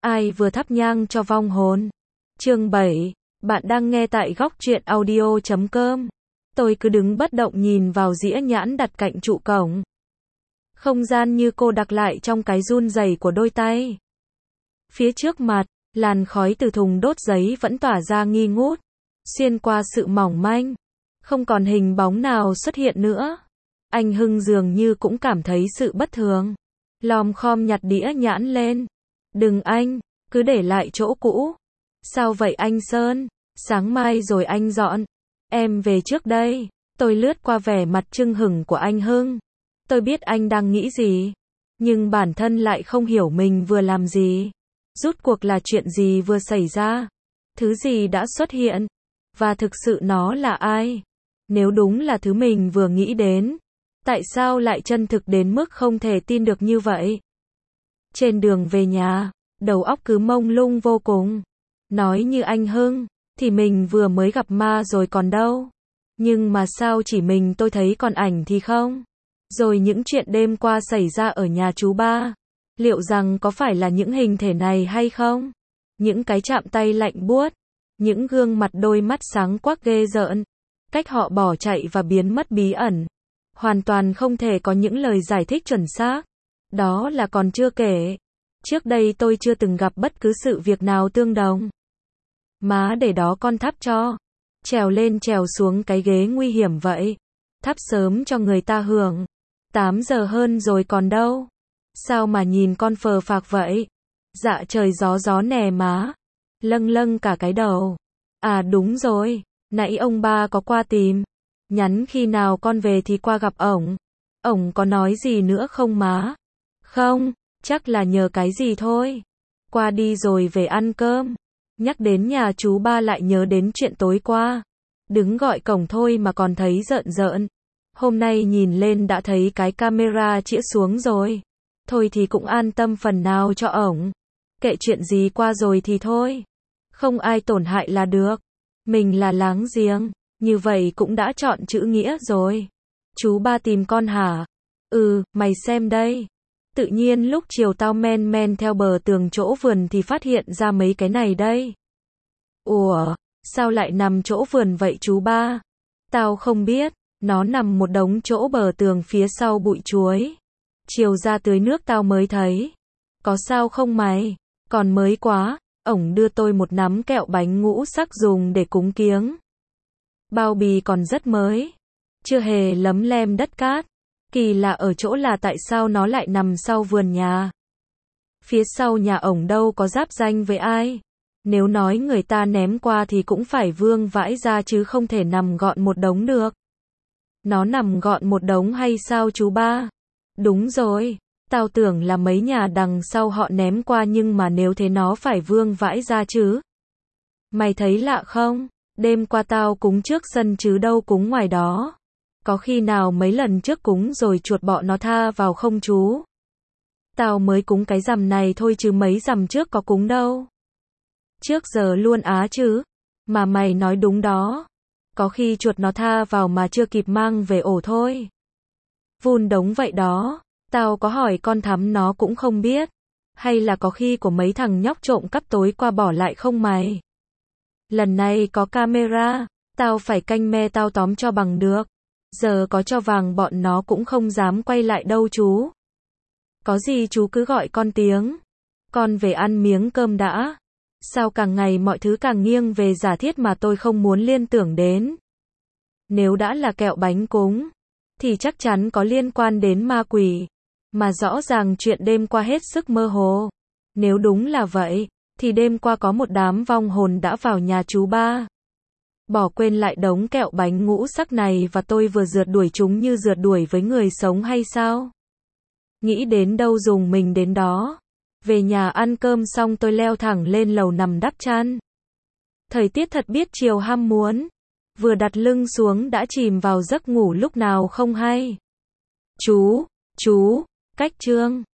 Ai vừa thắp nhang cho vong hồn. Chương 7. Bạn đang nghe tại góc truyện audio.com. Tôi cứ đứng bất động nhìn vào dĩa nhãn đặt cạnh trụ cổng. Không gian như cô đặc lại trong cái run rẩy của đôi tay. Phía trước mặt, làn khói từ thùng đốt giấy vẫn tỏa ra nghi ngút, xuyên qua sự mỏng manh. Không còn hình bóng nào xuất hiện nữa. Anh Hưng dường như cũng cảm thấy sự bất thường. Lom khom nhặt đĩa nhãn lên. Đừng anh, cứ để lại chỗ cũ. Sao vậy anh Sơn? Sáng mai rồi anh dọn. Em về trước đây. Tôi lướt qua vẻ mặt chưng hửng của anh Hưng. Tôi biết anh đang nghĩ gì. Nhưng bản thân lại không hiểu mình vừa làm gì. Rút cuộc là chuyện gì vừa xảy ra. Thứ gì đã xuất hiện. Và thực sự nó là ai? Nếu đúng là thứ mình vừa nghĩ đến. Tại sao lại chân thực đến mức không thể tin được như vậy? Trên đường về nhà, đầu óc cứ mông lung vô cùng. Nói như anh Hưng, thì mình vừa mới gặp ma rồi còn đâu. Nhưng mà sao chỉ mình tôi thấy còn ảnh thì không? Rồi những chuyện đêm qua xảy ra ở nhà chú ba. Liệu rằng có phải là những hình thể này hay không? Những cái chạm tay lạnh buốt. Những gương mặt đôi mắt sáng quắc ghê rợn. Cách họ bỏ chạy và biến mất bí ẩn. Hoàn toàn không thể có những lời giải thích chuẩn xác. Đó là còn chưa kể. Trước đây tôi chưa từng gặp bất cứ sự việc nào tương đồng. Má để đó con thắp cho. Trèo lên trèo xuống cái ghế nguy hiểm vậy. Thắp sớm cho người ta hưởng. 8 giờ hơn rồi còn đâu. Sao mà nhìn con phờ phạc vậy? Dạ trời gió gió nè má. Lâng lâng cả cái đầu. À đúng rồi. Nãy ông ba có qua tìm. Nhắn khi nào con về thì qua gặp ổng. Ổng có nói gì nữa không má? Không, chắc là nhờ cái gì thôi. Qua đi rồi về ăn cơm. Nhắc đến nhà chú ba lại nhớ đến chuyện tối qua. Đứng gọi cổng thôi mà còn thấy rợn rợn. Hôm nay nhìn lên đã thấy cái camera chĩa xuống rồi. Thôi thì cũng an tâm phần nào cho ổng. Kệ chuyện gì qua rồi thì thôi. Không ai tổn hại là được. Mình là láng giềng. Như vậy cũng đã chọn chữ nghĩa rồi. Chú ba tìm con hả? Ừ, mày xem đây. Tự nhiên lúc chiều tao men men theo bờ tường chỗ vườn thì phát hiện ra mấy cái này đây. Ủa, sao lại nằm chỗ vườn vậy chú ba? Tao không biết, nó nằm một đống chỗ bờ tường phía sau bụi chuối. Chiều ra tưới nước tao mới thấy. Có sao không mày? Còn mới quá, ổng đưa tôi một nắm kẹo bánh ngũ sắc dùng để cúng kiếng. Bao bì còn rất mới. Chưa hề lấm lem đất cát. Kỳ lạ ở chỗ là tại sao nó lại nằm sau vườn nhà. Phía sau nhà ổng đâu có giáp ranh với ai. Nếu nói người ta ném qua thì cũng phải vương vãi ra chứ không thể nằm gọn một đống được. Nó nằm gọn một đống hay sao chú ba? Đúng rồi. Tao tưởng là mấy nhà đằng sau họ ném qua nhưng mà nếu thế nó phải vương vãi ra chứ. Mày thấy lạ không? Đêm qua tao cúng trước sân chứ đâu cúng ngoài đó. Có khi nào mấy lần trước cúng rồi chuột bọ nó tha vào không chú? Tao mới cúng cái rằm này thôi chứ mấy rằm trước có cúng đâu. Trước giờ luôn á chứ. Mà mày nói đúng đó. Có khi chuột nó tha vào mà chưa kịp mang về ổ thôi. Vun đống vậy đó. Tao có hỏi con Thắm nó cũng không biết. Hay là có khi của mấy thằng nhóc trộm cắp tối qua bỏ lại không mày? Lần này có camera. Tao phải canh me tao tóm cho bằng được. Giờ có cho vàng bọn nó cũng không dám quay lại đâu chú. Có gì chú cứ gọi con tiếng. Con về ăn miếng cơm đã. Sao càng ngày mọi thứ càng nghiêng về giả thiết mà tôi không muốn liên tưởng đến. Nếu đã là kẹo bánh cúng, thì chắc chắn có liên quan đến ma quỷ. Mà rõ ràng chuyện đêm qua hết sức mơ hồ. Nếu đúng là vậy, thì đêm qua có một đám vong hồn đã vào nhà chú ba. Bỏ quên lại đống kẹo bánh ngũ sắc này và tôi vừa rượt đuổi chúng như rượt đuổi với người sống hay sao? Nghĩ đến đâu dùng mình đến đó. Về nhà ăn cơm xong tôi leo thẳng lên lầu nằm đắp chăn. Thời tiết thật biết chiều ham muốn. Vừa đặt lưng xuống đã chìm vào giấc ngủ lúc nào không hay. Chú, cách chương.